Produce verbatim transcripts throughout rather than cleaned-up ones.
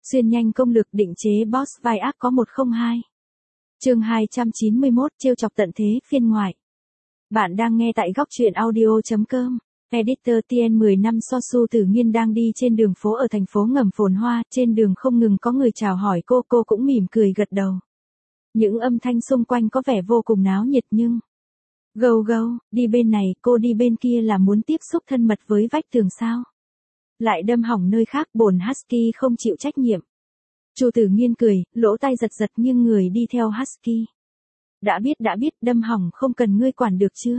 Xuyên nhanh công lược định chế boss vai ác có một không hai. Chương hai trăm chín mươi mốt trêu chọc tận thế phiên ngoại. Bạn đang nghe tại góc truyện audio chấm com. Editor tê en mười năm Sosu Tử Nghiên đang đi trên đường phố ở thành phố ngầm phồn hoa, trên đường không ngừng có người chào hỏi cô, cô cũng mỉm cười gật đầu. Những âm thanh xung quanh có vẻ vô cùng náo nhiệt nhưng... Gâu gâu, đi bên này, cô đi bên kia là muốn tiếp xúc thân mật với vách tường sao? Lại đâm hỏng nơi khác, bổn Husky không chịu trách nhiệm. Chu Tử Nghiên cười, lỗ tai giật giật nghiêng người đi theo Husky. Đã biết đã biết, đâm hỏng không cần ngươi quản được chưa?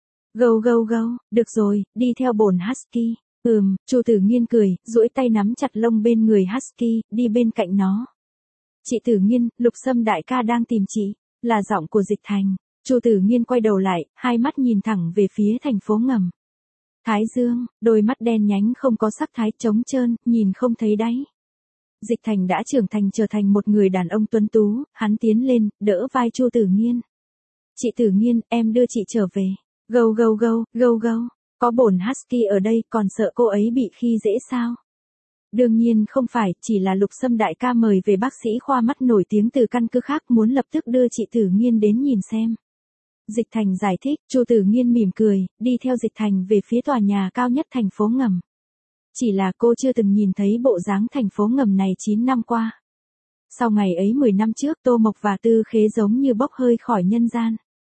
Gâu gâu gâu, được rồi, đi theo bổn Husky. Ừm, Chu Tử Nghiên cười, duỗi tay nắm chặt lông bên người Husky, đi bên cạnh nó. Chị Tử Nghiên, Lục Sâm đại ca đang tìm chị, là giọng của Dịch Thành. Chu Tử Nghiên quay đầu lại, hai mắt nhìn thẳng về phía thành phố ngầm. Thái dương, đôi mắt đen nhánh không có sắc thái, trống trơn, nhìn không thấy đáy. Dịch Thành đã trưởng thành trở thành một người đàn ông tuấn tú, hắn tiến lên, đỡ vai Chu Tử Nghiên. Chị Tử Nghiên, em đưa chị trở về. Gâu gâu gâu, gâu gâu, có bổn Husky ở đây còn sợ cô ấy bị khi dễ sao? Đương nhiên không phải, chỉ là Lục Sâm đại ca mời về bác sĩ khoa mắt nổi tiếng từ căn cứ khác muốn lập tức đưa chị Tử Nghiên đến nhìn xem. Dịch Thành giải thích, Chu Tử Nghiên mỉm cười, đi theo Dịch Thành về phía tòa nhà cao nhất thành phố ngầm. Chỉ là cô chưa từng nhìn thấy bộ dáng thành phố ngầm này chín năm qua. Sau ngày ấy mười năm trước, Tô Mộc và Tư Khế giống như bốc hơi khỏi nhân gian.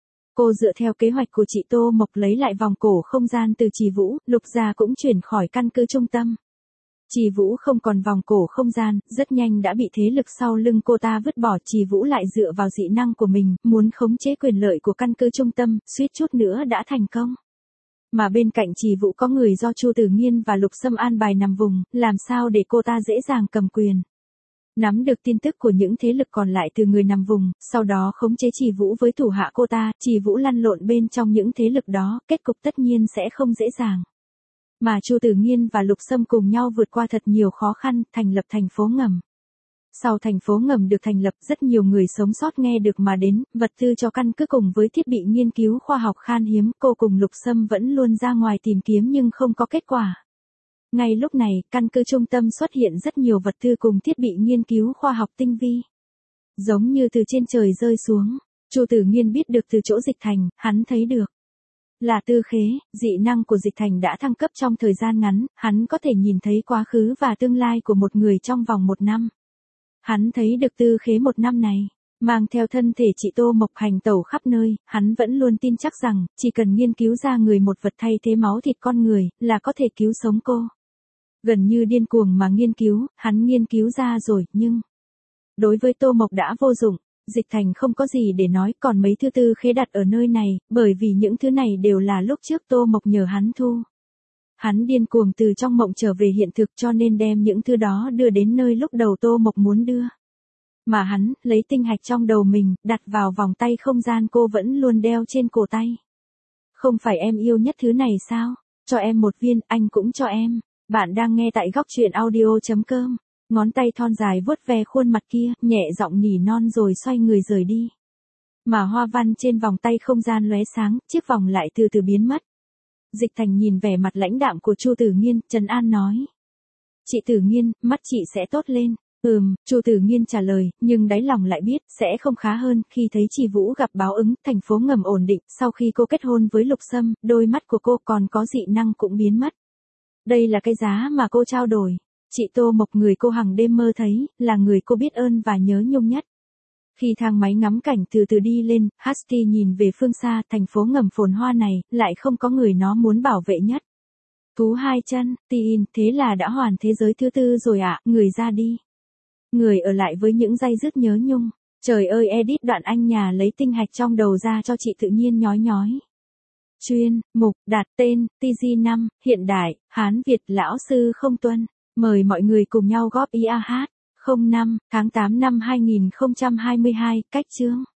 Cô dựa theo kế hoạch của chị Tô Mộc lấy lại vòng cổ không gian từ Trì Vũ, Lục gia cũng chuyển khỏi căn cứ trung tâm. Trì Vũ không còn vòng cổ không gian, rất nhanh đã bị thế lực sau lưng cô ta vứt bỏ. Trì Vũ lại dựa vào dị năng của mình, muốn khống chế quyền lợi của căn cứ trung tâm, suýt chút nữa đã thành công. Mà bên cạnh Trì Vũ có người do Chu Tử Nghiên và Lục Sâm an bài nằm vùng, làm sao để cô ta dễ dàng cầm quyền. Nắm được tin tức của những thế lực còn lại từ người nằm vùng, sau đó khống chế Trì Vũ với thủ hạ cô ta, Trì Vũ lăn lộn bên trong những thế lực đó, kết cục tất nhiên sẽ không dễ dàng. Mà Chu Tử Nghiên và Lục Sâm cùng nhau vượt qua thật nhiều khó khăn, thành lập thành phố ngầm. Sau thành phố ngầm được thành lập, rất nhiều người sống sót nghe được mà đến, vật tư cho căn cứ cùng với thiết bị nghiên cứu khoa học khan hiếm, cô cùng Lục Sâm vẫn luôn ra ngoài tìm kiếm nhưng không có kết quả. Ngay lúc này, căn cứ trung tâm xuất hiện rất nhiều vật tư cùng thiết bị nghiên cứu khoa học tinh vi. Giống như từ trên trời rơi xuống, Chu Tử Nghiên biết được từ chỗ Dịch Thành, hắn thấy được. Là Tư Khế, dị năng của Dịch Thành đã thăng cấp trong thời gian ngắn, hắn có thể nhìn thấy quá khứ và tương lai của một người trong vòng một năm. Hắn thấy được Tư Khế một năm này, mang theo thân thể chị Tô Mộc hành tẩu khắp nơi, hắn vẫn luôn tin chắc rằng, chỉ cần nghiên cứu ra người một vật thay thế máu thịt con người, là có thể cứu sống cô. Gần như điên cuồng mà nghiên cứu, hắn nghiên cứu ra rồi, nhưng... Đối với Tô Mộc đã vô dụng. Dịch Thành không có gì để nói, còn mấy thứ Tư Khế đặt ở nơi này, bởi vì những thứ này đều là lúc trước Tô Mộc nhờ hắn thu. Hắn điên cuồng từ trong mộng trở về hiện thực cho nên đem những thứ đó đưa đến nơi lúc đầu Tô Mộc muốn đưa. Mà hắn, lấy tinh hạch trong đầu mình, đặt vào vòng tay không gian cô vẫn luôn đeo trên cổ tay. Không phải em yêu nhất thứ này sao? Cho em một viên, anh cũng cho em. Bạn đang nghe tại góc truyện audio chấm com. Ngón tay thon dài vuốt ve khuôn mặt kia, nhẹ giọng nỉ non rồi xoay người rời đi. Mà hoa văn trên vòng tay không gian lóe sáng, chiếc vòng lại từ từ biến mất. Dịch Thành nhìn vẻ mặt lãnh đạm của Chu Tử Nghiên, trấn an nói. Chị Tử Nghiên, mắt chị sẽ tốt lên. Ừm, Chu Tử Nghiên trả lời, nhưng đáy lòng lại biết, sẽ không khá hơn, khi thấy Trì Vũ gặp báo ứng, thành phố ngầm ổn định, sau khi cô kết hôn với Lục Sâm, đôi mắt của cô còn có dị năng cũng biến mất. Đây là cái giá mà cô trao đổi. Chị Tô Mộc người cô hàng đêm mơ thấy, là người cô biết ơn và nhớ nhung nhất. Khi thang máy ngắm cảnh từ từ đi lên, Husky nhìn về phương xa, thành phố ngầm phồn hoa này, lại không có người nó muốn bảo vệ nhất. Thú hai chân, tin, thế là đã hoàn thế giới thứ tư rồi ạ, à, người ra đi. Người ở lại với những day dứt nhớ nhung. Trời ơi, edit đoạn anh nhà lấy tinh hạch trong đầu ra cho chị Tự Nhiên nhói nhói. Chuyên, mục, đặt tên, tê giê năm, hiện đại, Hán Việt lão sư không tuân. Mời mọi người cùng nhau góp ý a hát. không năm, tháng tám năm hai nghìn không trăm hai mươi hai, cách chương.